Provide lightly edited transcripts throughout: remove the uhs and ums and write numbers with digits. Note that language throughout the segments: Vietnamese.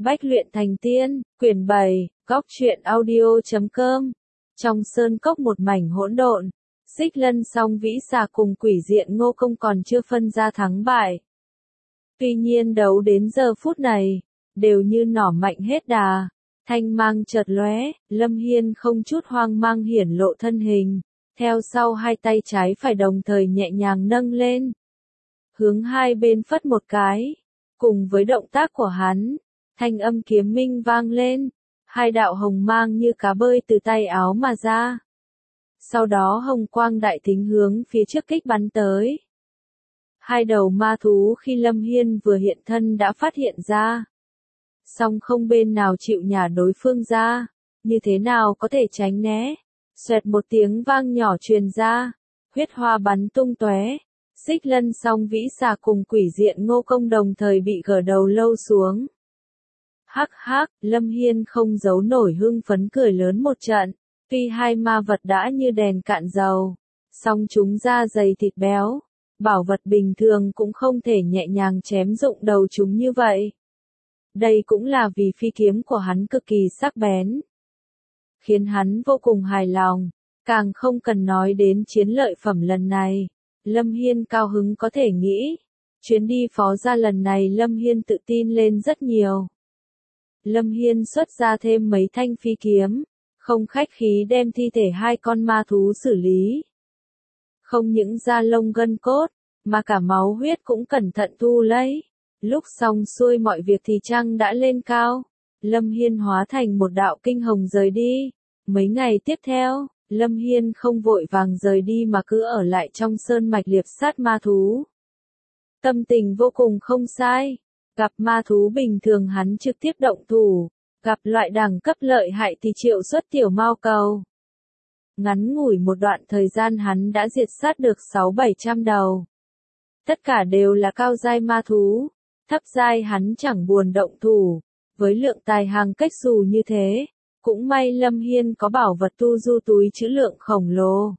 Bách luyện thành tiên, quyển 7, góc truyện audio.com. Trong sơn cốc một mảnh hỗn độn, Xích Lân song vĩ xà cùng quỷ diện Ngô Công còn chưa phân ra thắng bại. Tuy nhiên đấu đến giờ phút này, đều như nỏ mạnh hết đà, thanh mang chợt lóe, Lâm Hiên không chút hoang mang hiển lộ thân hình, theo sau hai tay trái phải đồng thời nhẹ nhàng nâng lên, hướng hai bên phất một cái, cùng với động tác của hắn. Thanh âm kiếm minh vang lên, hai đạo hồng mang như cá bơi từ tay áo mà ra. Sau đó hồng quang đại thính hướng phía trước kích bắn tới. Hai đầu ma thú khi Lâm Hiên vừa hiện thân đã phát hiện ra. Song không bên nào chịu nhả đối phương ra, như thế nào có thể tránh né. Xoẹt một tiếng vang nhỏ truyền ra, huyết hoa bắn tung tóe. Xích Lân song vĩ xà cùng quỷ diện Ngô Công đồng thời bị gỡ đầu lâu xuống. Hắc hắc, Lâm Hiên không giấu nổi hưng phấn cười lớn một trận, tuy hai ma vật đã như đèn cạn dầu, song chúng da dày thịt béo, bảo vật bình thường cũng không thể nhẹ nhàng chém rụng đầu chúng như vậy. Đây cũng là vì phi kiếm của hắn cực kỳ sắc bén, khiến hắn vô cùng hài lòng, càng không cần nói đến chiến lợi phẩm lần này. Lâm Hiên cao hứng có thể nghĩ, chuyến đi phó gia lần này Lâm Hiên tự tin lên rất nhiều. Lâm Hiên xuất ra thêm mấy thanh phi kiếm, không khách khí đem thi thể hai con ma thú xử lý. Không những da lông gân cốt, mà cả máu huyết cũng cẩn thận thu lấy. Lúc xong xuôi mọi việc thì trăng đã lên cao, Lâm Hiên hóa thành một đạo kinh hồng rời đi. Mấy ngày tiếp theo, Lâm Hiên không vội vàng rời đi mà cứ ở lại trong sơn mạch liệp sát ma thú. Tâm tình vô cùng không sai. Gặp ma thú bình thường hắn trực tiếp động thủ, gặp loại đẳng cấp lợi hại thì triệu xuất tiểu mao cầu. Ngắn ngủi một đoạn thời gian hắn đã diệt sát được 600-700 đầu. Tất cả đều là cao giai ma thú, thấp giai hắn chẳng buồn động thủ, với lượng tài hàng cách xù như thế, cũng may Lâm Hiên có bảo vật tu du túi trữ lượng khổng lồ.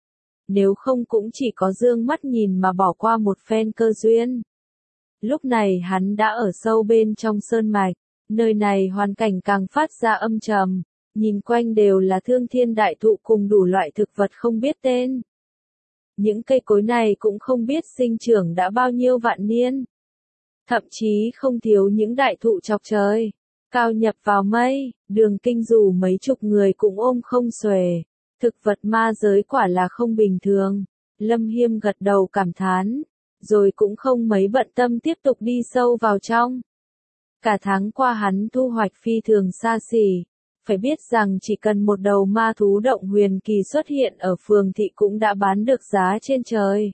Nếu không cũng chỉ có dương mắt nhìn mà bỏ qua một phen cơ duyên. Lúc này hắn đã ở sâu bên trong sơn mạch, nơi này hoàn cảnh càng phát ra âm trầm, nhìn quanh đều là thương thiên đại thụ cùng đủ loại thực vật không biết tên. Những cây cối này cũng không biết sinh trưởng đã bao nhiêu vạn niên. Thậm chí không thiếu những đại thụ chọc trời, cao nhập vào mây, đường kinh dù mấy chục người cũng ôm không xuể. Thực vật ma giới quả là không bình thường. Lâm Hiên gật đầu cảm thán, rồi cũng không mấy bận tâm tiếp tục đi sâu vào trong. Cả tháng qua hắn thu hoạch phi thường xa xỉ, phải biết rằng chỉ cần một đầu ma thú động huyền kỳ xuất hiện ở phường thị cũng đã bán được giá trên trời.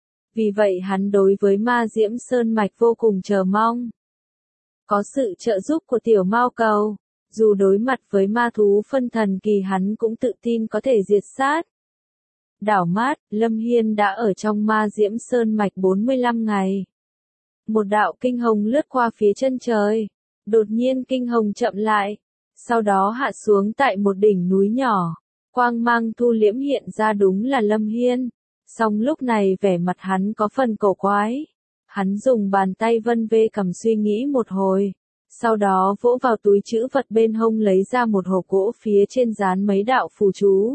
Vì vậy hắn đối với ma diễm sơn mạch vô cùng chờ mong. Có sự trợ giúp của tiểu mao cầu, dù đối mặt với ma thú phân thần kỳ hắn cũng tự tin có thể diệt sát. Đảo mát, Lâm Hiên đã ở trong ma diễm sơn mạch 45 ngày. Một đạo kinh hồng lướt qua phía chân trời, đột nhiên kinh hồng chậm lại, sau đó hạ xuống tại một đỉnh núi nhỏ, quang mang thu liễm hiện ra đúng là Lâm Hiên. Song lúc này vẻ mặt hắn có phần cổ quái, hắn dùng bàn tay vân vê cầm suy nghĩ một hồi, sau đó vỗ vào túi trữ vật bên hông lấy ra một hộp gỗ phía trên dán mấy đạo phù chú.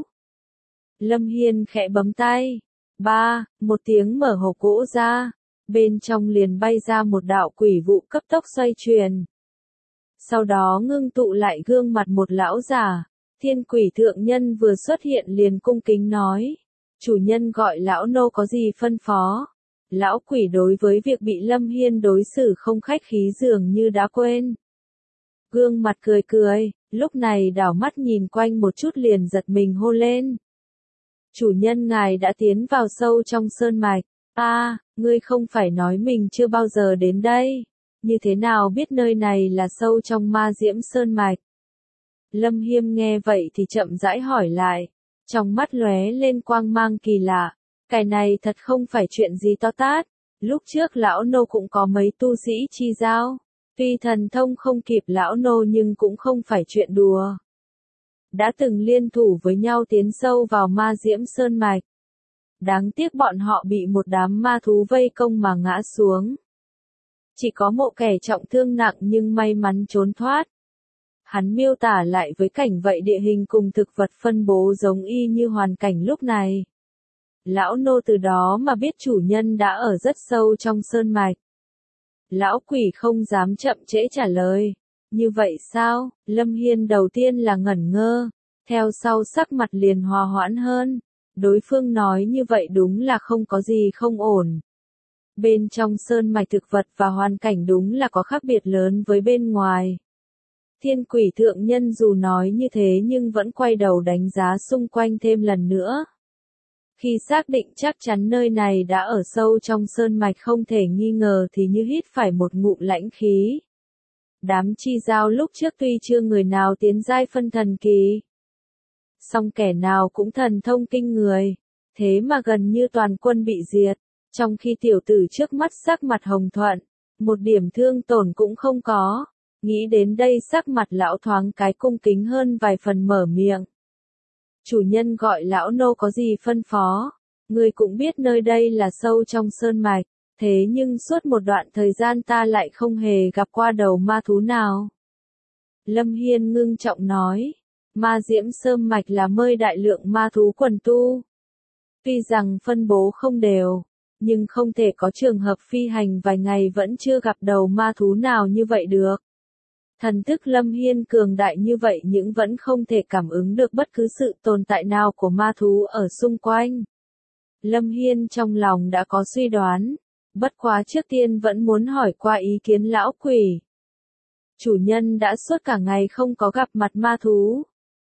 Lâm Hiên khẽ bấm tay, một tiếng mở hộp gỗ ra, bên trong liền bay ra một đạo quỷ vụ cấp tốc xoay chuyển. Sau đó ngưng tụ lại gương mặt một lão già, thiên quỷ thượng nhân vừa xuất hiện liền cung kính nói, chủ nhân gọi lão nô có gì phân phó. Lão quỷ đối với việc bị Lâm Hiên đối xử không khách khí dường như đã quên. Gương mặt cười cười, lúc này đảo mắt nhìn quanh một chút liền giật mình hô lên. Chủ nhân ngài đã tiến vào sâu trong sơn mạch. Ngươi không phải nói mình chưa bao giờ đến đây, như thế nào biết nơi này là sâu trong ma diễm sơn mạch? Lâm Hiên nghe vậy thì chậm rãi hỏi lại, trong mắt lóe lên quang mang kỳ lạ, cái này thật không phải chuyện gì to tát, lúc trước lão nô cũng có mấy tu sĩ chi giao, tuy thần thông không kịp lão nô nhưng cũng không phải chuyện đùa. Đã từng liên thủ với nhau tiến sâu vào ma diễm sơn mạch. Đáng tiếc bọn họ bị một đám ma thú vây công mà ngã xuống. Chỉ có một kẻ trọng thương nặng nhưng may mắn trốn thoát. Hắn miêu tả lại với cảnh vậy địa hình cùng thực vật phân bố giống y như hoàn cảnh lúc này. Lão nô từ đó mà biết chủ nhân đã ở rất sâu trong sơn mạch. Lão quỷ không dám chậm trễ trả lời. Như vậy sao? Lâm Hiên đầu tiên là ngẩn ngơ, theo sau sắc mặt liền hòa hoãn hơn. Đối phương nói như vậy đúng là không có gì không ổn. Bên trong sơn mạch thực vật và hoàn cảnh đúng là có khác biệt lớn với bên ngoài. Thiên quỷ thượng nhân dù nói như thế nhưng vẫn quay đầu đánh giá xung quanh thêm lần nữa. Khi xác định chắc chắn nơi này đã ở sâu trong sơn mạch không thể nghi ngờ thì như hít phải một ngụm lãnh khí. Đám chi giao lúc trước tuy chưa người nào tiến giai phân thần kỳ, song kẻ nào cũng thần thông kinh người, thế mà gần như toàn quân bị diệt, trong khi tiểu tử trước mắt sắc mặt hồng thuận, một điểm thương tổn cũng không có. Nghĩ đến đây sắc mặt lão thoáng cái cung kính hơn vài phần mở miệng. Chủ nhân gọi lão nô có gì phân phó, người cũng biết nơi đây là sâu trong sơn mạch, thế nhưng suốt một đoạn thời gian ta lại không hề gặp qua đầu ma thú nào. Lâm Hiên ngưng trọng nói, ma diễm sơn mạch là nơi đại lượng ma thú quần tu. Tuy rằng phân bố không đều, nhưng không thể có trường hợp phi hành vài ngày vẫn chưa gặp đầu ma thú nào như vậy được. Thần thức Lâm Hiên cường đại như vậy nhưng vẫn không thể cảm ứng được bất cứ sự tồn tại nào của ma thú ở xung quanh. Lâm Hiên trong lòng đã có suy đoán, bất quá trước tiên vẫn muốn hỏi qua ý kiến lão quỷ. Chủ nhân đã suốt cả ngày không có gặp mặt ma thú.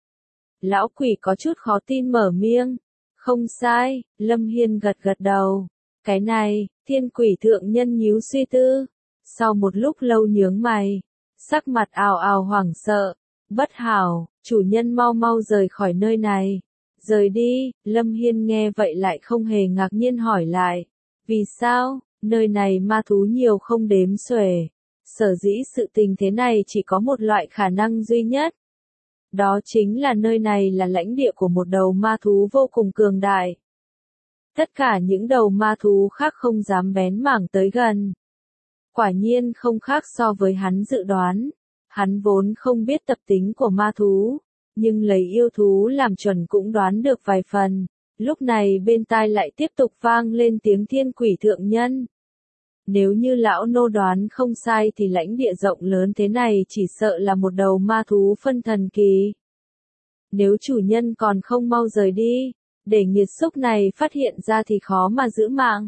Lão quỷ có chút khó tin mở miệng. Không sai, Lâm Hiên gật gật đầu. Cái này, thiên quỷ thượng nhân nhíu suy tư. Sau một lúc lâu nhướng mày, sắc mặt ào ào hoảng sợ. Bất hảo, chủ nhân mau mau rời khỏi nơi này. Rời đi, Lâm Hiên nghe vậy lại không hề ngạc nhiên hỏi lại. Vì sao, nơi này ma thú nhiều không đếm xuể. Sở dĩ sự tình thế này chỉ có một loại khả năng duy nhất. Đó chính là nơi này là lãnh địa của một đầu ma thú vô cùng cường đại. Tất cả những đầu ma thú khác không dám bén mảng tới gần. Quả nhiên không khác so với hắn dự đoán. Hắn vốn không biết tập tính của ma thú, nhưng lấy yêu thú làm chuẩn cũng đoán được vài phần. Lúc này bên tai lại tiếp tục vang lên tiếng thiên quỷ thượng nhân. Nếu như lão nô đoán không sai thì lãnh địa rộng lớn thế này chỉ sợ là một đầu ma thú phân thần kỳ. Nếu chủ nhân còn không mau rời đi, để nghiệt xúc này phát hiện ra thì khó mà giữ mạng.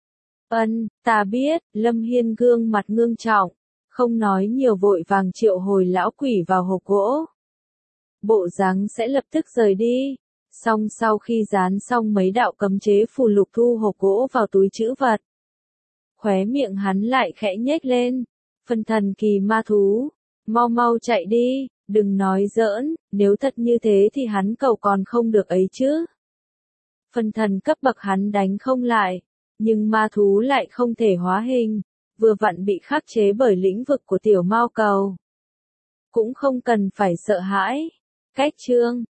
Ta biết, Lâm Hiên gương mặt ngưng trọng, không nói nhiều vội vàng triệu hồi lão quỷ vào hộp gỗ. Bộ dáng sẽ lập tức rời đi. Xong sau khi dán xong mấy đạo cấm chế phù lục thu hộp gỗ vào túi trữ vật. Khóe miệng hắn lại khẽ nhếch lên. Phân thần kỳ ma thú, mau mau chạy đi, đừng nói giỡn, nếu thật như thế thì hắn cầu còn không được ấy chứ. Phân thần cấp bậc hắn đánh không lại, nhưng ma thú lại không thể hóa hình, vừa vặn bị khắc chế bởi lĩnh vực của tiểu mao cầu. Cũng không cần phải sợ hãi. Cách chương